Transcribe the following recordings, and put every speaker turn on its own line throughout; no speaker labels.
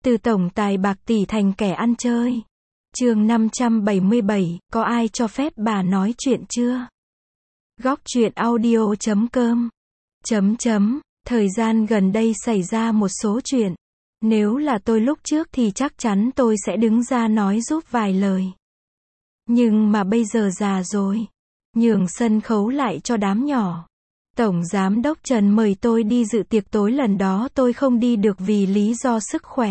Từ tổng tài bạc tỷ thành kẻ ăn chơi. Chương 577, có ai cho phép bà nói chuyện chưa? Góc truyện audio.com. Thời gian gần đây xảy ra một số chuyện. Nếu là tôi lúc trước thì chắc chắn tôi sẽ đứng ra nói giúp vài lời. Nhưng mà bây giờ già rồi. Nhường sân khấu lại cho đám nhỏ. Tổng Giám đốc Trần mời tôi đi dự tiệc tối, lần đó tôi không đi được vì lý do sức khỏe.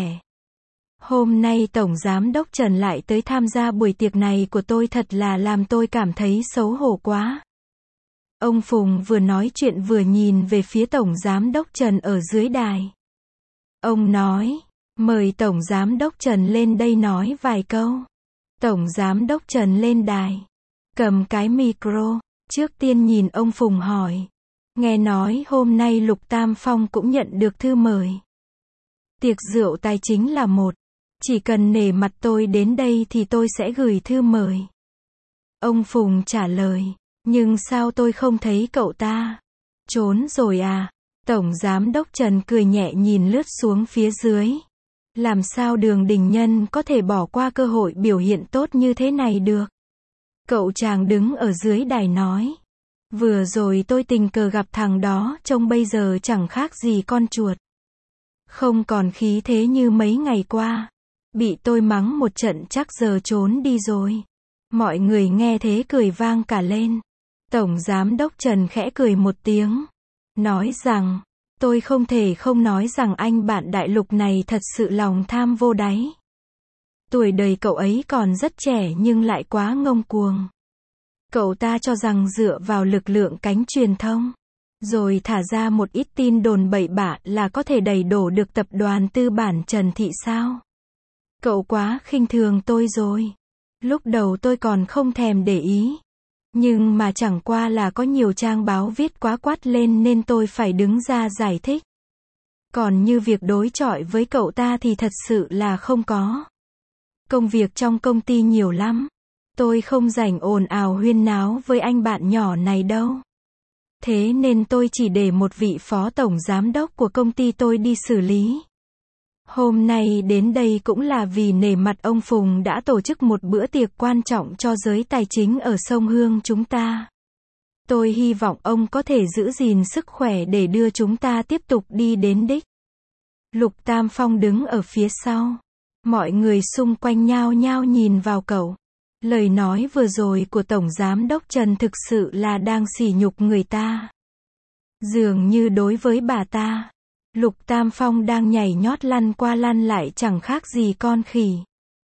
Hôm nay Tổng Giám đốc Trần lại tới tham gia buổi tiệc này của tôi, thật là làm tôi cảm thấy xấu hổ quá. Ông Phùng vừa nói chuyện vừa nhìn về phía Tổng Giám đốc Trần ở dưới đài. Ông nói, mời Tổng Giám đốc Trần lên đây nói vài câu. Tổng Giám đốc Trần lên đài, cầm cái micro, trước tiên nhìn ông Phùng hỏi. Nghe nói hôm nay Lục Tam Phong cũng nhận được thư mời. Tiệc rượu tài chính là một. Chỉ cần nể mặt tôi đến đây thì tôi sẽ gửi thư mời. Ông Phùng trả lời. Nhưng sao tôi không thấy cậu ta? Trốn rồi à? Tổng Giám đốc Trần cười nhẹ nhìn lướt xuống phía dưới. Làm sao Đường Đình Nhân có thể bỏ qua cơ hội biểu hiện tốt như thế này được? Cậu chàng đứng ở dưới đài nói. Vừa rồi tôi tình cờ gặp thằng đó, trông bây giờ chẳng khác gì con chuột. Không còn khí thế như mấy ngày qua. Bị tôi mắng một trận chắc giờ trốn đi rồi. Mọi người nghe thế cười vang cả lên. Tổng Giám đốc Trần khẽ cười một tiếng. Nói rằng, tôi không thể không nói rằng anh bạn đại Lục này thật sự lòng tham vô đáy. Tuổi đời cậu ấy còn rất trẻ nhưng lại quá ngông cuồng. Cậu ta cho rằng dựa vào lực lượng cánh truyền thông, rồi thả ra một ít tin đồn bậy bạ là có thể đẩy đổ được tập đoàn tư bản Trần Thị sao? Cậu quá khinh thường tôi rồi. Lúc đầu tôi còn không thèm để ý. Nhưng mà chẳng qua là có nhiều trang báo viết quá quát lên nên tôi phải đứng ra giải thích. Còn như việc đối chọi với cậu ta thì thật sự là không có. Công việc trong công ty nhiều lắm. Tôi không rảnh ồn ào huyên náo với anh bạn nhỏ này đâu. Thế nên tôi chỉ để một vị phó tổng giám đốc của công ty tôi đi xử lý. Hôm nay đến đây cũng là vì nể mặt ông Phùng đã tổ chức một bữa tiệc quan trọng cho giới tài chính ở sông Hương chúng ta. Tôi hy vọng ông có thể giữ gìn sức khỏe để đưa chúng ta tiếp tục đi đến đích. Lục Tam Phong đứng ở phía sau. Mọi người xung quanh nhao nhao nhìn vào cậu. Lời nói vừa rồi của Tổng Giám đốc Trần thực sự là đang sỉ nhục người ta. Dường như đối với bà ta, Lục Tam Phong đang nhảy nhót lăn qua lăn lại chẳng khác gì con khỉ.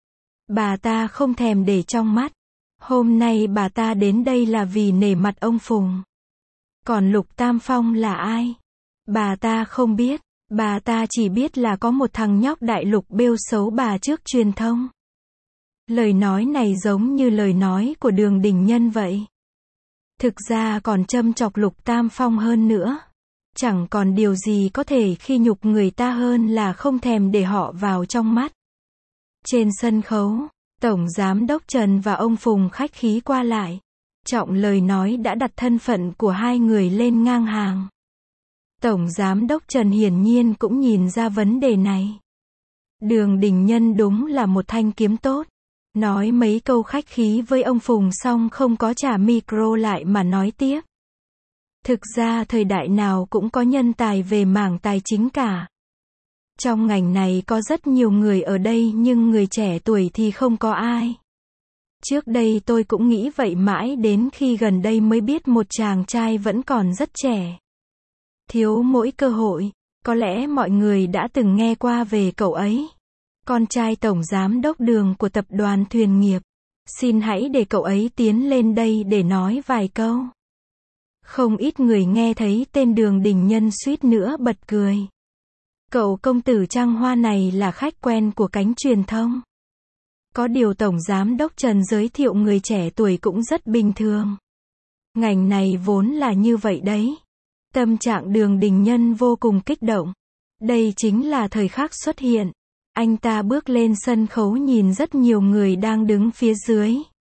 Bà ta không thèm để trong mắt. Hôm nay bà ta đến đây là vì nể mặt ông Phùng. Còn Lục Tam Phong là ai? Bà ta không biết. Bà ta chỉ biết là có một thằng nhóc đại lục bêu xấu bà trước truyền thông. Lời nói này giống như lời nói của Đường Đình Nhân vậy. Thực ra còn châm chọc Lục Tam Phong hơn nữa. Chẳng còn điều gì có thể khi nhục người ta hơn là không thèm để họ vào trong mắt. Trên sân khấu, Tổng Giám đốc Trần và ông Phùng khách khí qua lại. Trọng lời nói đã đặt thân phận của hai người lên ngang hàng. Tổng Giám đốc Trần hiển nhiên cũng nhìn ra vấn đề này. Đường Đình Nhân đúng là một thanh kiếm tốt. Nói mấy câu khách khí với ông Phùng xong không có trả micro lại mà nói tiếp. Thực ra thời đại nào cũng có nhân tài về mảng tài chính cả. Trong ngành này có rất nhiều người ở đây nhưng người trẻ tuổi thì không có ai. Trước đây tôi cũng nghĩ vậy mãi đến khi gần đây mới biết một chàng trai vẫn còn rất trẻ. Thiếu mỗi cơ hội, có lẽ mọi người đã từng nghe qua về cậu ấy. Con trai Tổng Giám đốc Đường của tập đoàn Thuyền Nghiệp. Xin hãy để cậu ấy tiến lên đây để nói vài câu. Không ít người nghe thấy tên Đường Đình Nhân suýt nữa bật cười. Cậu công tử Trăng Hoa này là khách quen của cánh truyền thông. Có điều Tổng Giám đốc Trần giới thiệu người trẻ tuổi cũng rất bình thường. Ngành này vốn là như vậy đấy. Tâm trạng Đường Đình Nhân vô cùng kích động. Đây chính là thời khắc xuất hiện. Anh ta bước lên sân khấu nhìn rất nhiều người đang đứng phía dưới.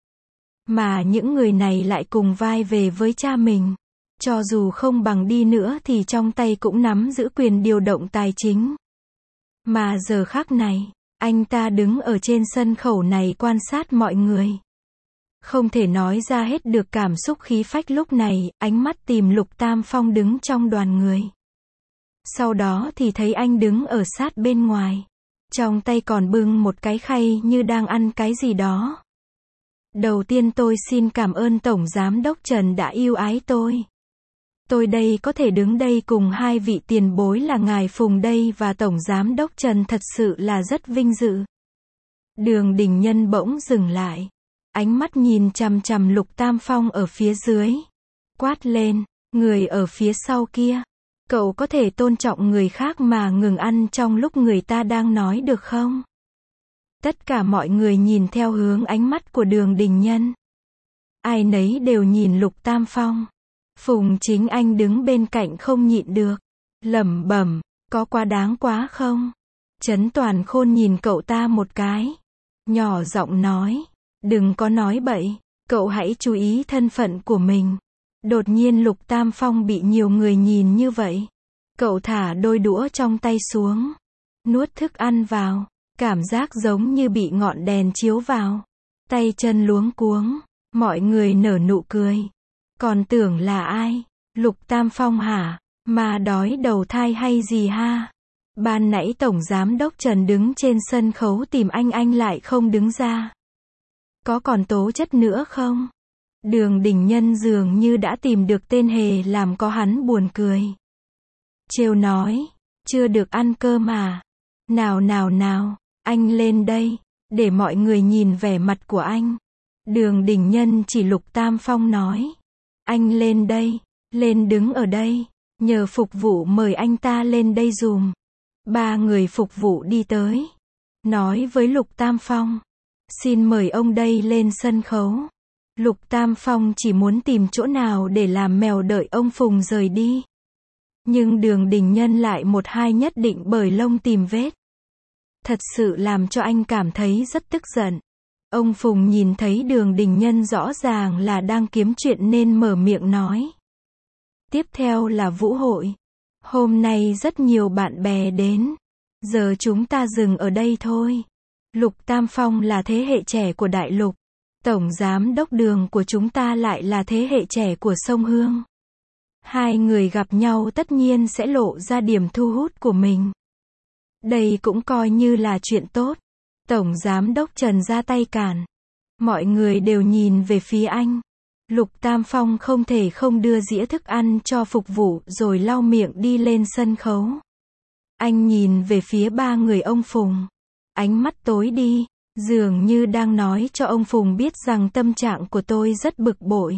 Mà những người này lại cùng vai về với cha mình. Cho dù không bằng đi nữa thì trong tay cũng nắm giữ quyền điều động tài chính. Mà giờ khắc này, anh ta đứng ở trên sân khấu này quan sát mọi người. Không thể nói ra hết được cảm xúc khí phách lúc này, ánh mắt tìm Lục Tam Phong đứng trong đoàn người. Sau đó thì thấy anh đứng ở sát bên ngoài. Trong tay còn bưng một cái khay như đang ăn cái gì đó. Đầu tiên tôi xin cảm ơn Tổng Giám đốc Trần đã yêu ái tôi. Tôi đây có thể đứng đây cùng hai vị tiền bối là ngài Phùng đây và Tổng Giám đốc Trần thật sự là rất vinh dự. Đường Đình Nhân bỗng dừng lại. Ánh mắt nhìn chằm chằm Lục Tam Phong ở phía dưới. Quát lên, người ở phía sau kia. Cậu có thể tôn trọng người khác mà ngừng ăn trong lúc người ta đang nói được không? Tất cả mọi người nhìn theo hướng ánh mắt của Đường Đình Nhân. Ai nấy đều nhìn Lục Tam Phong. Phùng Chính Anh đứng bên cạnh không nhịn được. Lẩm bẩm, có quá đáng quá không? Trấn Toàn Khôn nhìn cậu ta một cái. Nhỏ giọng nói, đừng có nói bậy, cậu hãy chú ý thân phận của mình. Đột nhiên Lục Tam Phong bị nhiều người nhìn như vậy. Cậu thả đôi đũa trong tay xuống. Nuốt thức ăn vào. Cảm giác giống như bị ngọn đèn chiếu vào. Tay chân luống cuống. Mọi người nở nụ cười. Còn tưởng là ai? Lục Tam Phong hả? Mà đói đầu thai hay gì ha? Ban nãy Tổng Giám đốc Trần đứng trên sân khấu tìm anh lại không đứng ra. Có còn tố chất nữa không? Đường Đình Nhân dường như đã tìm được tên hề làm có hắn buồn cười. Trêu nói, chưa được ăn cơm à? Nào, anh lên đây, để mọi người nhìn vẻ mặt của anh. Đường Đình Nhân chỉ Lục Tam Phong nói. Anh lên đây, lên đứng ở đây, nhờ phục vụ mời anh ta lên đây dùm. 3 người phục vụ đi tới. Nói với Lục Tam Phong. Xin mời ông đây lên sân khấu. Lục Tam Phong chỉ muốn tìm chỗ nào để làm mèo đợi ông Phùng rời đi. Nhưng Đường Đình Nhân lại một hai nhất định bởi lông tìm vết. Thật sự làm cho anh cảm thấy rất tức giận. Ông Phùng nhìn thấy Đường Đình Nhân rõ ràng là đang kiếm chuyện nên mở miệng nói. Tiếp theo là vũ hội. Hôm nay rất nhiều bạn bè đến. Giờ chúng ta dừng ở đây thôi. Lục Tam Phong là thế hệ trẻ của Đại Lục. Tổng Giám đốc Đường của chúng ta lại là thế hệ trẻ của Sông Hương. Hai người gặp nhau tất nhiên sẽ lộ ra điểm thu hút của mình. Đây cũng coi như là chuyện tốt. Tổng Giám đốc Trần ra tay cản. Mọi người đều nhìn về phía anh. Lục Tam Phong không thể không đưa dĩa thức ăn cho phục vụ rồi lau miệng đi lên sân khấu. Anh nhìn về phía 3 người ông Phùng. Ánh mắt tối đi, dường như đang nói cho ông Phùng biết rằng tâm trạng của tôi rất bực bội.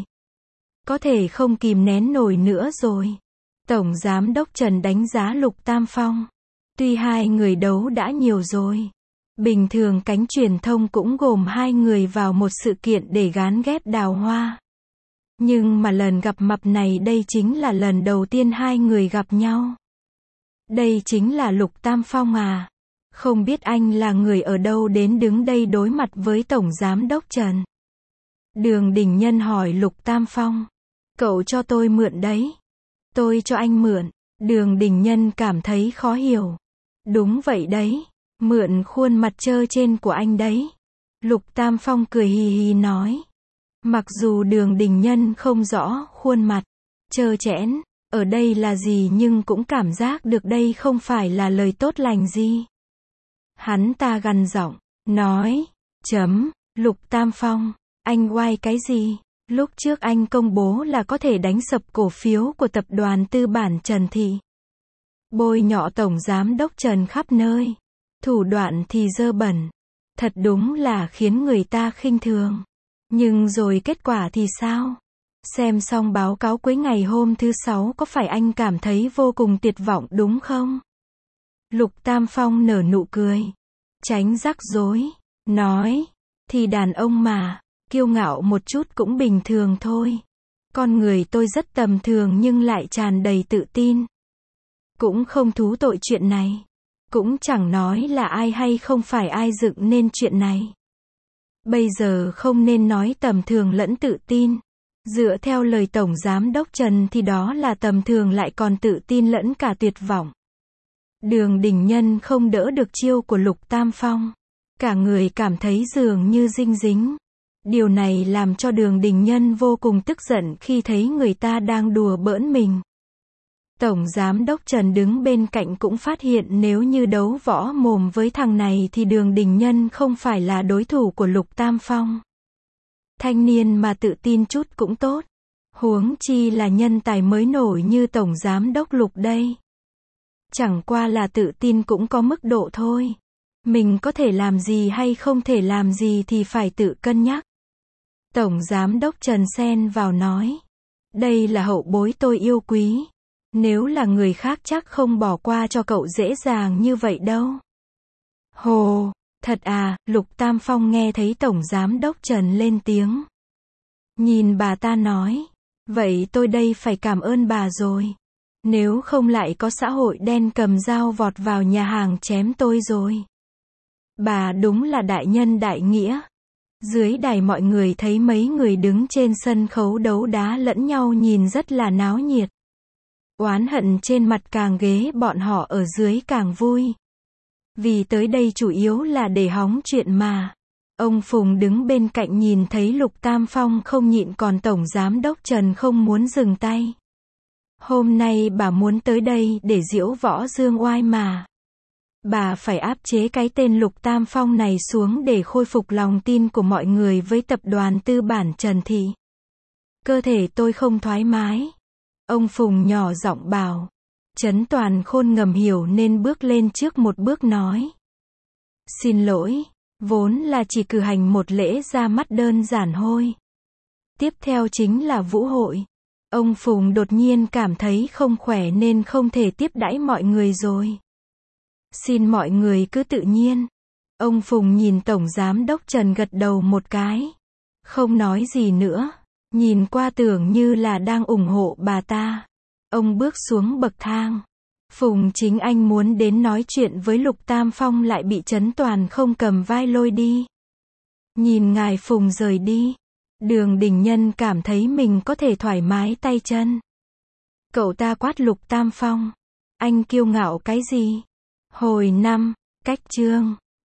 Có thể không kìm nén nổi nữa rồi. Tổng Giám đốc Trần đánh giá Lục Tam Phong. Tuy hai người đấu đã nhiều rồi. Bình thường cánh truyền thông cũng gồm 2 người vào một sự kiện để gán ghép đào hoa. Nhưng mà lần gặp mặt này đây chính là lần đầu tiên 2 người gặp nhau. Đây chính là Lục Tam Phong à? Không biết anh là người ở đâu đến đứng đây đối mặt với Tổng Giám đốc Trần. Đường Đình Nhân hỏi Lục Tam Phong. Cậu cho tôi mượn đấy. Tôi cho anh mượn. Đường Đình Nhân cảm thấy khó hiểu. Đúng vậy đấy. Mượn khuôn mặt trơ trên của anh đấy. Lục Tam Phong cười hì hì nói. Mặc dù Đường Đình Nhân không rõ khuôn mặt trơ trẽn ở đây là gì nhưng cũng cảm giác được đây không phải là lời tốt lành gì. Hắn ta gằn giọng, nói, Lục Tam Phong, anh oai cái gì? Lúc trước anh công bố là có thể đánh sập cổ phiếu của tập đoàn tư bản Trần Thị. Bôi nhọ Tổng Giám đốc Trần khắp nơi. Thủ đoạn thì dơ bẩn. Thật đúng là khiến người ta khinh thường. Nhưng rồi kết quả thì sao? Xem xong báo cáo cuối ngày hôm thứ 6 có phải anh cảm thấy vô cùng tuyệt vọng đúng không? Lục Tam Phong nở nụ cười. Tránh rắc rối. Nói. Thì đàn ông mà. Kiêu ngạo một chút cũng bình thường thôi. Con người tôi rất tầm thường nhưng lại tràn đầy tự tin. Cũng không thú tội chuyện này. Cũng chẳng nói là ai hay không phải ai dựng nên chuyện này. Bây giờ không nên nói tầm thường lẫn tự tin. Dựa theo lời Tổng Giám đốc Trần thì đó là tầm thường lại còn tự tin lẫn cả tuyệt vọng. Đường Đình Nhân không đỡ được chiêu của Lục Tam Phong. Cả người cảm thấy dường như dinh dính. Điều này làm cho Đường Đình Nhân vô cùng tức giận khi thấy người ta đang đùa bỡn mình. Tổng Giám đốc Trần đứng bên cạnh cũng phát hiện nếu như đấu võ mồm với thằng này thì Đường Đình Nhân không phải là đối thủ của Lục Tam Phong. Thanh niên mà tự tin chút cũng tốt. Huống chi là nhân tài mới nổi như Tổng Giám đốc Lục đây. Chẳng qua là tự tin cũng có mức độ thôi. Mình có thể làm gì hay không thể làm gì thì phải tự cân nhắc. Tổng Giám đốc Trần xen vào nói. Đây là hậu bối tôi yêu quý. Nếu là người khác chắc không bỏ qua cho cậu dễ dàng như vậy đâu. Hồ, thật à, Lục Tam Phong nghe thấy Tổng Giám đốc Trần lên tiếng. Nhìn bà ta nói. Vậy tôi đây phải cảm ơn bà rồi. Nếu không lại có xã hội đen cầm dao vọt vào nhà hàng chém tôi rồi. Bà đúng là đại nhân đại nghĩa. Dưới đài mọi người thấy mấy người đứng trên sân khấu đấu đá lẫn nhau nhìn rất là náo nhiệt. Oán hận trên mặt càng ghế bọn họ ở dưới càng vui. Vì tới đây chủ yếu là để hóng chuyện mà. Ông Phùng đứng bên cạnh nhìn thấy Lục Tam Phong không nhịn còn Tổng Giám đốc Trần không muốn dừng tay. Hôm nay bà muốn tới đây để diễu võ dương oai mà. Bà phải áp chế cái tên Lục Tam Phong này xuống để khôi phục lòng tin của mọi người với tập đoàn tư bản Trần Thị. Cơ thể tôi không thoải mái. Ông Phùng nhỏ giọng bảo. Trấn Toàn Khôn ngầm hiểu nên bước lên trước một bước nói. Xin lỗi, vốn là chỉ cử hành một lễ ra mắt đơn giản thôi. Tiếp theo chính là vũ hội. Ông Phùng đột nhiên cảm thấy không khỏe nên không thể tiếp đãi mọi người rồi. Xin mọi người cứ tự nhiên. Ông Phùng nhìn Tổng Giám đốc Trần gật đầu một cái. Không nói gì nữa. Nhìn qua tưởng như là đang ủng hộ bà ta. Ông bước xuống bậc thang. Phùng Chính Anh muốn đến nói chuyện với Lục Tam Phong lại bị Trấn Toàn không cầm vai lôi đi. Nhìn ngài Phùng rời đi. Đường Đình Nhân cảm thấy mình có thể thoải mái tay chân. Cậu ta quát Lục Tam Phong. Anh kiêu ngạo cái gì? Hồi 5, cách chương.